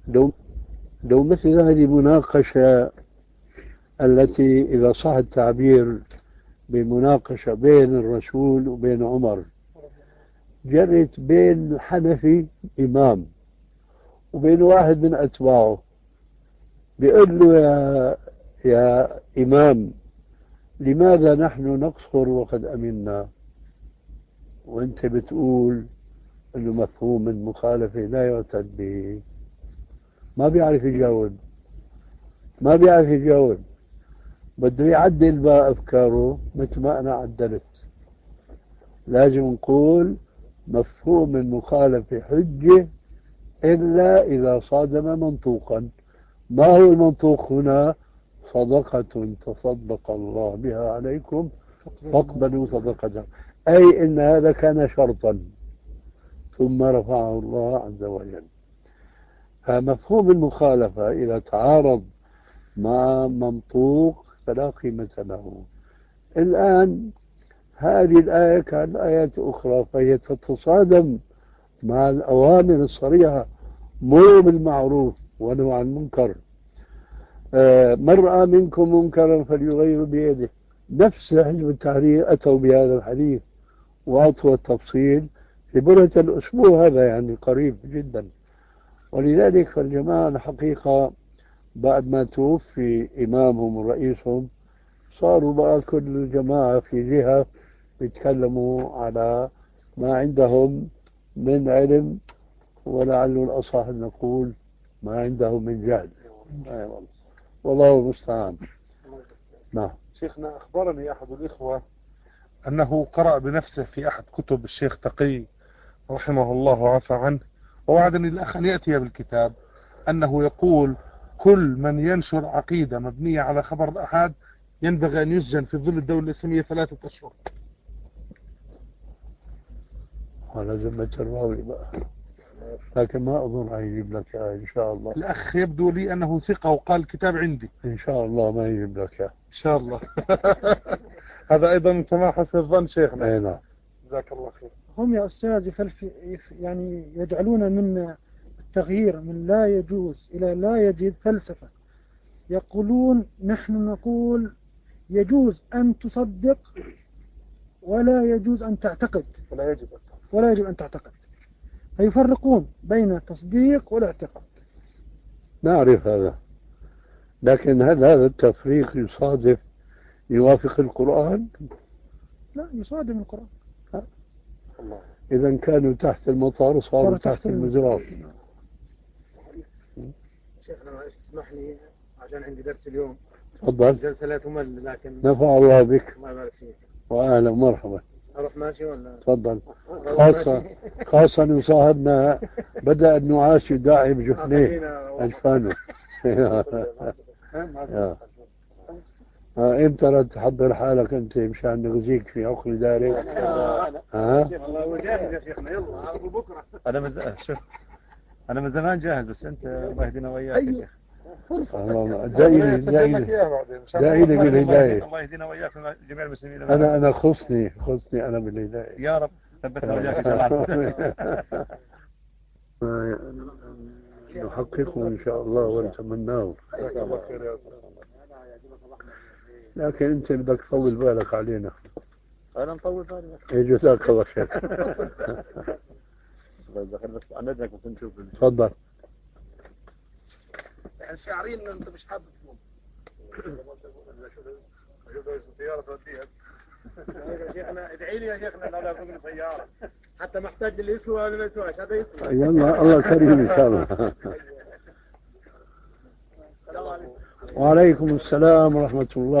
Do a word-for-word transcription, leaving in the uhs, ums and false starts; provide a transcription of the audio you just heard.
لو لو مثل هذه المناقشة التي إذا صح التعبير بمناقشة بين الرسول وبين عمر، جرت بين الحنفي إمام وبين واحد من أتباعه، بيقول له يا يا إمام لماذا نحن نقصر وقد أمنا، وأنت بتقول أنه مفهوم المخالفة لا يعتد به؟ ما بيعرف يجاوب، ما بيعرف يجاوب، بده يعدل بقى أفكاره مثل ما أنا عدلت. لازم نقول مفهوم المخالفة حجة إلا إذا صادم منطوقا. ما هو المنطوق هنا؟ صدقة تصدق الله بها عليكم فاقبلوا صدقته، أي إن هذا كان شرطا ثم رفعه الله عز وجل. فمفهوم المخالفة إذا تعارض مع منطوق فلا قيمة له. الآن هذه الآية كالآيات أخرى فهي تتصادم مع الأوامر الصريحة: مروا بالمعروف ونهوا عن المنكر. آه من رأى منكم منكرا فليغير بيده. نفس حزب التحرير أتوا بهذا الحديث وأعطوا التفصيل في برهة الأسبوع هذا، يعني قريب جدا. ولذلك فالجماعة الحقيقة بعد ما توفي إمامهم ورئيسهم صاروا بقى كل جماعة في جهة يتكلموا على ما عندهم من علم، ولعل الأصح أن نقول ما عندهم من جهل. أيوة. والله المستعان. نعم. شيخنا، أخبرني أحد الإخوة أنه قرأ بنفسه في أحد كتب الشيخ تقي رحمه الله وعفى عنه، ووعدني الأخ أن يأتي بالكتاب، أنه يقول كل من ينشر عقيدة مبنية على خبر الأحاد ينبغي أن يسجن في ظل الدولة الإسلامية ثلاثة أشهر. على ذمة الراوي بقى، لكن ما أظن أن يجيب لك إن شاء الله. الأخ يبدو لي أنه ثقة وقال الكتاب عندي. إن شاء الله ما يجيب لك إن شاء الله. هذا أيضا من كما حسن الظن شيخنا. أي نعم. جزاك الله خير. هم يا أستاذ يعني يجعلون من التغيير من لا يجوز إلى لا يجب فلسفة. يقولون نحن نقول يجوز أن تصدق ولا يجوز أن تعتقد، ولا يجب ولا يجب أن تعتقد، فيفرقون بين التصديق والاعتقاد. نعرف هذا، لكن هل هذا التفريق يصادف يوافق القرآن؟ لا، يصادم القرآن. إذا كانوا تحت المطار صاروا تحت, تحت المزرعة. شيخنا معلش تسمح لي عشان عندي درس اليوم. تفضل. جلسة لا تمل لكن نفع الله بك. الله يبارك فيك. وأهلا ومرحبا. أروح ماشي ولا؟ تفضل. خاصة خاصة يصاحبنا بدأ النعاس يداعي بجفنيه أجفانه. امتى رد تحضر حالك انت مشان نغزيك في عقل دارك؟ ها؟ والله هو جاهز يا شيخنا، يلا عرضوا بكره. انا من شوف انا من زمان جاهز، بس انت الله يهدينا وياك يا شيخ. دعيني دعيني دعيني بالهداية. الله يهدينا وياك جميع المسلمين. انا انا خصني خصني انا بالهداية يا رب، ثبتنا وياك جميعا. نحققه ان شاء الله ونتمناه. جزاك الله خير يا استاذ. لكن انت بدك تطول بالك علينا. انا مطول بالي. ايه جزاك الله خير. بس عن اذنك بس نشوف. تفضل. يعني شاعرين ان انت مش حابب تقوم. شوف السيارة توديها. يا شيخنا ادعي لي يا شيخنا لا لا تقول سيارة. حتى محتاج اللي يسوى ولا ما يسواش، هذا يسوى. يلا الله كريم ان شاء الله. السلام عليكم. وعليكم السلام ورحمة الله.